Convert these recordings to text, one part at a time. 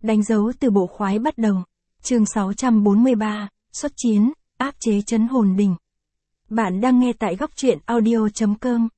Đánh dấu từ bộ khoái bắt đầu. Chương 643, xuất chiến, áp chế trấn hồn đỉnh. Bạn đang nghe tại góc truyện audio.com.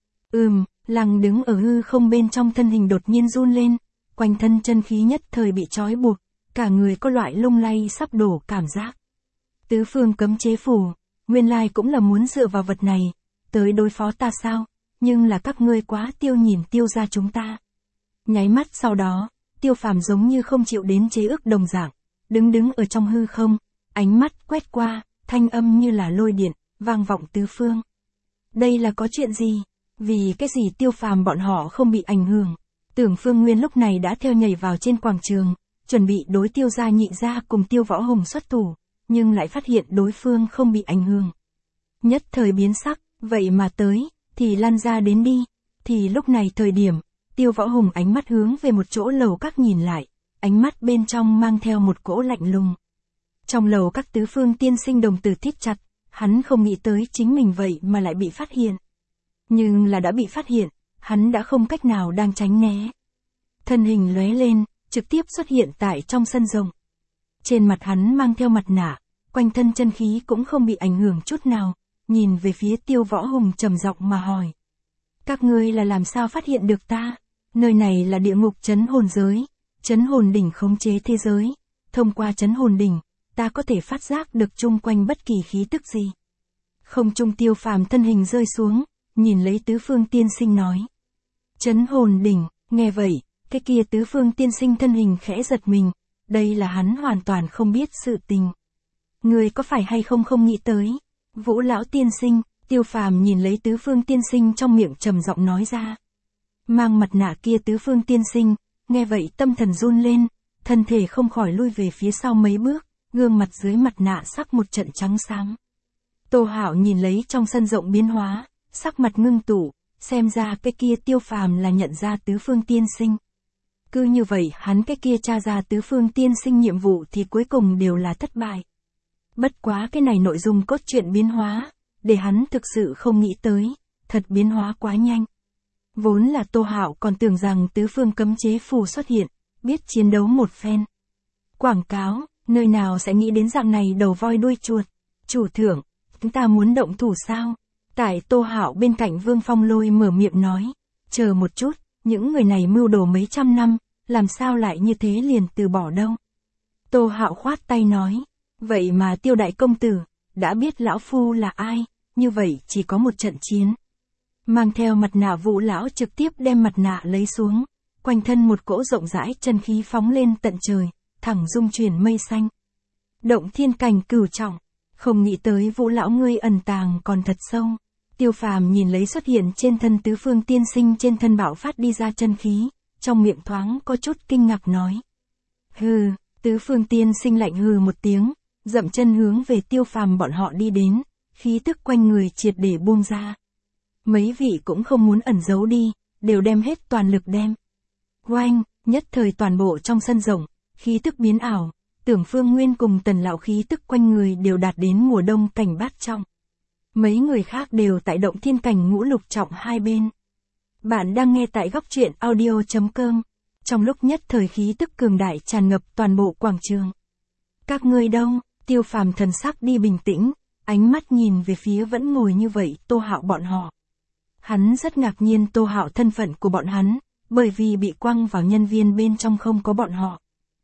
Lăng đứng ở hư không bên trong, thân hình đột nhiên run lên, quanh thân chân khí nhất thời bị trói buộc, cả người có loại lung lay sắp đổ cảm giác. Tứ phương cấm chế phủ, nguyên lai cũng là muốn dựa vào vật này, tới đối phó ta sao, nhưng là các ngươi quá tiêu nhìn Tiêu gia chúng ta. Nháy mắt sau đó, Tiêu Phàm giống như không chịu đến chế ước đồng dạng, đứng ở trong hư không, ánh mắt quét qua, thanh âm như là lôi điện, vang vọng tứ phương. Đây là có chuyện gì? Vì cái gì Tiêu Phàm bọn họ không bị ảnh hưởng? Tưởng Phương Nguyên lúc này đã theo nhảy vào trên quảng trường, chuẩn bị đối Tiêu gia Nhị gia cùng Tiêu Võ Hùng xuất thủ, nhưng lại phát hiện đối phương không bị ảnh hưởng. Nhất thời biến sắc, vậy mà tới, thì lăn ra đến đi. Thì lúc này thời điểm, Tiêu Võ Hùng ánh mắt hướng về một chỗ lầu các nhìn lại, ánh mắt bên trong mang theo một cỗ lạnh lùng. Trong lầu các tứ phương tiên sinh đồng tử thít chặt, hắn không nghĩ tới chính mình vậy mà lại bị phát hiện. Nhưng là đã bị phát hiện, hắn đã không cách nào đang tránh né. Thân hình lóe lên, trực tiếp xuất hiện tại trong sân rộng. Trên mặt hắn mang theo mặt nạ, quanh thân chân khí cũng không bị ảnh hưởng chút nào, nhìn về phía Tiêu Võ Hùng trầm giọng mà hỏi. Các ngươi là làm sao phát hiện được ta? Nơi này là địa ngục trấn hồn giới, trấn hồn đỉnh khống chế thế giới. Thông qua trấn hồn đỉnh, ta có thể phát giác được chung quanh bất kỳ khí tức gì. Không trung Tiêu Phàm thân hình rơi xuống, nhìn lấy tứ phương tiên sinh nói. Trấn hồn đỉnh, nghe vậy, cái kia tứ phương tiên sinh thân hình khẽ giật mình, đây là hắn hoàn toàn không biết sự tình. Người có phải hay không nghĩ tới? Vũ lão tiên sinh, Tiêu Phàm nhìn lấy tứ phương tiên sinh trong miệng trầm giọng nói ra. Mang mặt nạ kia tứ phương tiên sinh, nghe vậy tâm thần run lên, thân thể không khỏi lui về phía sau mấy bước, gương mặt dưới mặt nạ sắc một trận trắng xám. Tô Hạo nhìn lấy trong sân rộng biến hóa, sắc mặt ngưng tụ, xem ra cái kia Tiêu Phàm là nhận ra tứ phương tiên sinh. Cứ như vậy hắn cái kia tra ra tứ phương tiên sinh nhiệm vụ thì cuối cùng đều là thất bại. Bất quá cái này nội dung cốt truyện biến hóa, để hắn thực sự không nghĩ tới, thật biến hóa quá nhanh. Vốn là Tô Hạo còn tưởng rằng tứ phương cấm chế phù xuất hiện, biết chiến đấu một phen. Quảng cáo, nơi nào sẽ nghĩ đến dạng này đầu voi đuôi chuột. Chủ thưởng, chúng ta muốn động thủ sao? Tại Tô Hạo bên cạnh Vương Phong Lôi mở miệng nói. Chờ một chút, những người này mưu đồ mấy trăm năm, làm sao lại như thế liền từ bỏ đâu? Tô Hạo khoát tay nói. Vậy mà Tiêu đại công tử, đã biết lão phu là ai, như vậy chỉ có một trận chiến. Mang theo mặt nạ Vũ lão trực tiếp đem mặt nạ lấy xuống, quanh thân một cỗ rộng rãi chân khí phóng lên tận trời, thẳng dung chuyển mây xanh. Động thiên cảnh cửu trọng, không nghĩ tới Vũ lão ngươi ẩn tàng còn thật sâu. Tiêu Phàm nhìn lấy xuất hiện trên thân tứ phương tiên sinh trên thân bạo phát đi ra chân khí, trong miệng thoáng có chút kinh ngạc nói. Hừ, tứ phương tiên sinh lạnh hừ một tiếng, dậm chân hướng về Tiêu Phàm bọn họ đi đến, khí tức quanh người triệt để buông ra. Mấy vị cũng không muốn ẩn giấu đi, đều đem hết toàn lực đem. Oanh, nhất thời toàn bộ trong sân rộng, khí tức biến ảo, Tưởng Phương Nguyên cùng Tần lão khí tức quanh người đều đạt đến mùa đông cảnh bát trọng. Mấy người khác đều tại động thiên cảnh ngũ lục trọng hai bên. Bạn đang nghe tại góc truyện audio.com. Trong lúc nhất thời khí tức cường đại tràn ngập toàn bộ quảng trường. Các ngươi đâu? Tiêu Phàm thần sắc đi bình tĩnh, ánh mắt nhìn về phía vẫn ngồi như vậy Tô Hạo bọn họ. Hắn rất ngạc nhiên Tô Hạo thân phận của bọn hắn, bởi vì bị quăng vào nhân viên bên trong không có bọn họ.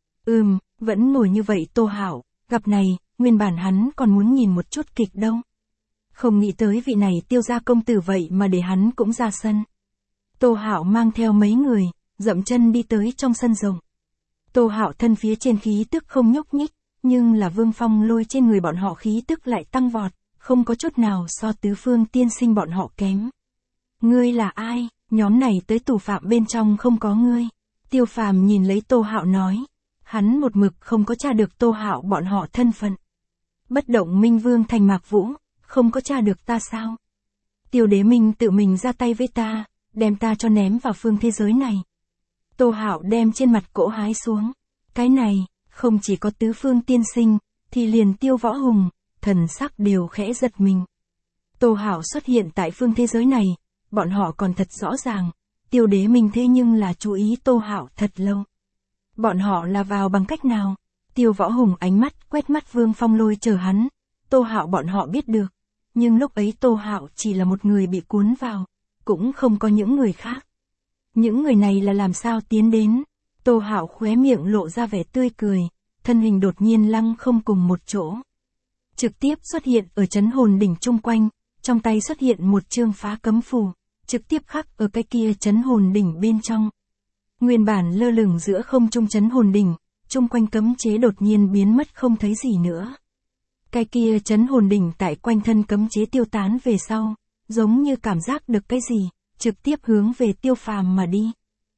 Vẫn ngồi như vậy Tô Hạo, gặp này, nguyên bản hắn còn muốn nhìn một chút kịch đâu. Không nghĩ tới vị này Tiêu gia công tử vậy mà để hắn cũng ra sân. Tô Hạo mang theo mấy người, dậm chân đi tới trong sân rộng. Tô Hạo thân phía trên khí tức không nhúc nhích, nhưng là Vương Phong Lôi trên người bọn họ khí tức lại tăng vọt, không có chút nào so tứ phương tiên sinh bọn họ kém. Ngươi là ai? Nhóm này tới tù phạm bên trong không có ngươi. Tiêu Phàm nhìn lấy Tô Hạo nói. Hắn một mực không có tra được Tô Hạo bọn họ thân phận. Bất động Minh Vương thành Mạc Vũ, không có tra được ta sao? Tiêu Đế Minh tự mình ra tay với ta, đem ta cho ném vào phương thế giới này. Tô Hạo đem trên mặt cỗ hái xuống. Cái này, không chỉ có tứ phương tiên sinh, thì liền Tiêu Võ Hùng, thần sắc đều khẽ giật mình. Tô Hạo xuất hiện tại phương thế giới này, bọn họ còn thật rõ ràng, Tiêu Đế Minh thế nhưng là chú ý Tô Hạo thật lâu. Bọn họ là vào bằng cách nào? Tiêu Võ Hùng ánh mắt quét mắt Vương Phong Lôi chờ hắn. Tô Hạo bọn họ biết được. Nhưng lúc ấy Tô Hạo chỉ là một người bị cuốn vào. Cũng không có những người khác. Những người này là làm sao tiến đến? Tô Hạo khóe miệng lộ ra vẻ tươi cười. Thân hình đột nhiên lăng không cùng một chỗ. Trực tiếp xuất hiện ở trấn hồn đỉnh chung quanh. Trong tay xuất hiện một chương phá cấm phù. Trực tiếp khắc ở cái kia trấn hồn đỉnh bên trong. Nguyên bản lơ lửng giữa không trung trấn hồn đỉnh, chung quanh cấm chế đột nhiên biến mất không thấy gì nữa. Cái kia trấn hồn đỉnh tại quanh thân cấm chế tiêu tán về sau, giống như cảm giác được cái gì, trực tiếp hướng về Tiêu Phàm mà đi.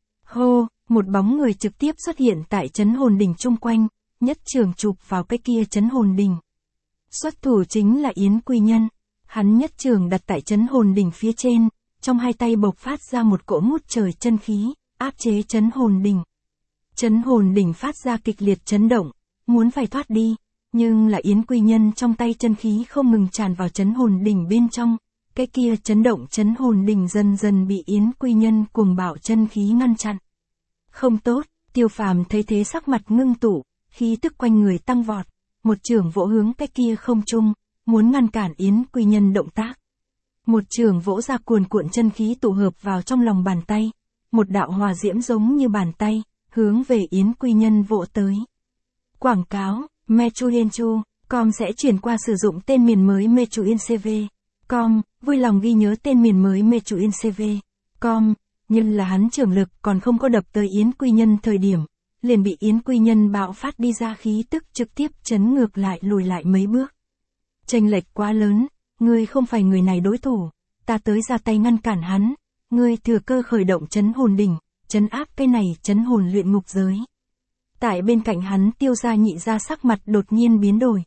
Hô, một bóng người trực tiếp xuất hiện tại trấn hồn đỉnh chung quanh, nhất trường chụp vào cái kia trấn hồn đỉnh. Xuất thủ chính là Yến Quy Nhân, hắn nhất trường đặt tại trấn hồn đỉnh phía trên, trong hai tay bộc phát ra một cỗ ngút trời chân khí, áp chế trấn hồn đỉnh. Trấn hồn đỉnh phát ra kịch liệt chấn động, muốn phải thoát đi, nhưng là Yến Quy Nhân trong tay chân khí không ngừng tràn vào trấn hồn đỉnh bên trong, cái kia chấn động trấn hồn đỉnh dần dần bị Yến Quy Nhân cuồng bạo chân khí ngăn chặn. Không tốt, Tiêu Phàm thấy thế sắc mặt ngưng tụ, khí tức quanh người tăng vọt, một chưởng vỗ hướng cái kia không trung, muốn ngăn cản Yến Quy Nhân động tác. Một chưởng vỗ ra cuồn cuộn chân khí tụ hợp vào trong lòng bàn tay, một đạo hỏa diễm giống như bàn tay, hướng về Yến Quy Nhân vỗ tới. Quảng cáo, Mechuyenchu.com sẽ chuyển qua sử dụng tên miền mới Mechuyencv.com, vui lòng ghi nhớ tên miền mới Mechuyencv.com, nhưng là hắn trưởng lực còn không có đập tới Yến Quy Nhân thời điểm, liền bị Yến Quy Nhân bạo phát đi ra khí tức trực tiếp chấn ngược lại lùi lại mấy bước. Chênh lệch quá lớn, ngươi không phải người này đối thủ, ta tới ra tay ngăn cản hắn, ngươi thừa cơ khởi động trấn hồn đỉnh, trấn áp cái này trấn hồn luyện ngục giới. Tại bên cạnh hắn Tiêu gia nhị gia sắc mặt đột nhiên biến đổi.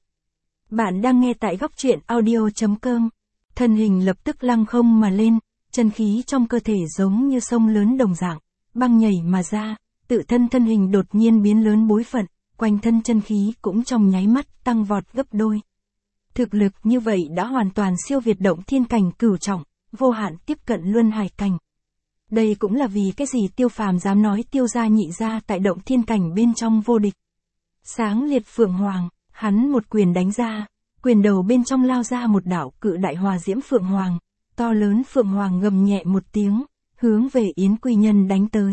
Bạn đang nghe tại góc truyện audio.com. Thân hình lập tức lăng không mà lên, chân khí trong cơ thể giống như sông lớn đồng dạng, băng nhảy mà ra, tự thân hình đột nhiên biến lớn bối phận, quanh thân chân khí cũng trong nháy mắt tăng vọt gấp đôi. Thực lực như vậy đã hoàn toàn siêu việt động thiên cảnh cửu trọng, vô hạn tiếp cận luân hải cảnh. Đây cũng là vì cái gì Tiêu Phàm dám nói Tiêu gia nhị gia tại động thiên cảnh bên trong vô địch. Sáng liệt phượng hoàng, hắn một quyền đánh ra, quyền đầu bên trong lao ra một đạo cự đại hòa diễm phượng hoàng, to lớn phượng hoàng gầm nhẹ một tiếng, hướng về Yến Quy Nhân đánh tới.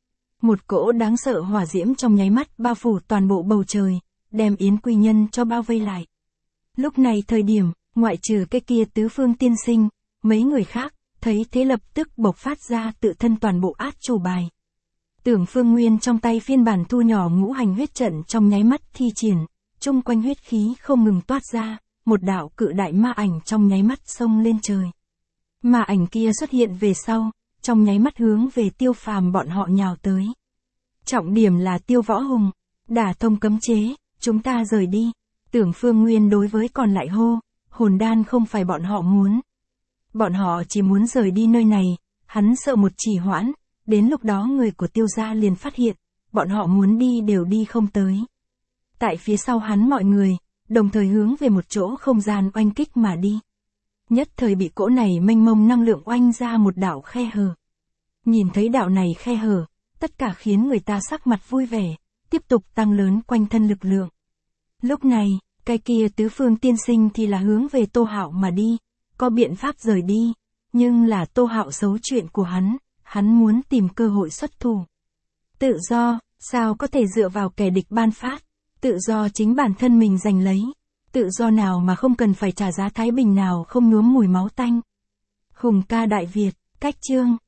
Một cỗ đáng sợ hỏa diễm trong nháy mắt bao phủ toàn bộ bầu trời, đem Yến Quy Nhân cho bao vây lại. Lúc này thời điểm, ngoại trừ cái kia tứ phương tiên sinh, mấy người khác, thấy thế lập tức bộc phát ra tự thân toàn bộ át chủ bài. Tưởng Phương Nguyên trong tay phiên bản thu nhỏ ngũ hành huyết trận trong nháy mắt thi triển, chung quanh huyết khí không ngừng toát ra, một đạo cự đại ma ảnh trong nháy mắt xông lên trời. Ma ảnh kia xuất hiện về sau, trong nháy mắt hướng về Tiêu Phàm bọn họ nhào tới. Trọng điểm là Tiêu Võ Hùng, đả thông cấm chế, chúng ta rời đi. Tưởng Phương Nguyên đối với còn lại hô, hồn đan không phải bọn họ muốn. Bọn họ chỉ muốn rời đi nơi này, hắn sợ một trì hoãn, đến lúc đó người của Tiêu gia liền phát hiện, bọn họ muốn đi đều đi không tới. Tại phía sau hắn mọi người, đồng thời hướng về một chỗ không gian oanh kích mà đi. Nhất thời bị cỗ này mênh mông năng lượng oanh ra một đạo khe hở. Nhìn thấy đạo này khe hở, tất cả khiến người ta sắc mặt vui vẻ, tiếp tục tăng lớn quanh thân lực lượng. Lúc này, cái kia tứ phương tiên sinh thì là hướng về Tô Hạo mà đi, có biện pháp rời đi, nhưng là Tô Hạo xấu chuyện của hắn muốn tìm cơ hội xuất thủ. Tự do, sao có thể dựa vào kẻ địch ban phát, tự do chính bản thân mình giành lấy, tự do nào mà không cần phải trả giá thái bình nào không nhuốm mùi máu tanh. Hùng ca Đại Việt, cách chương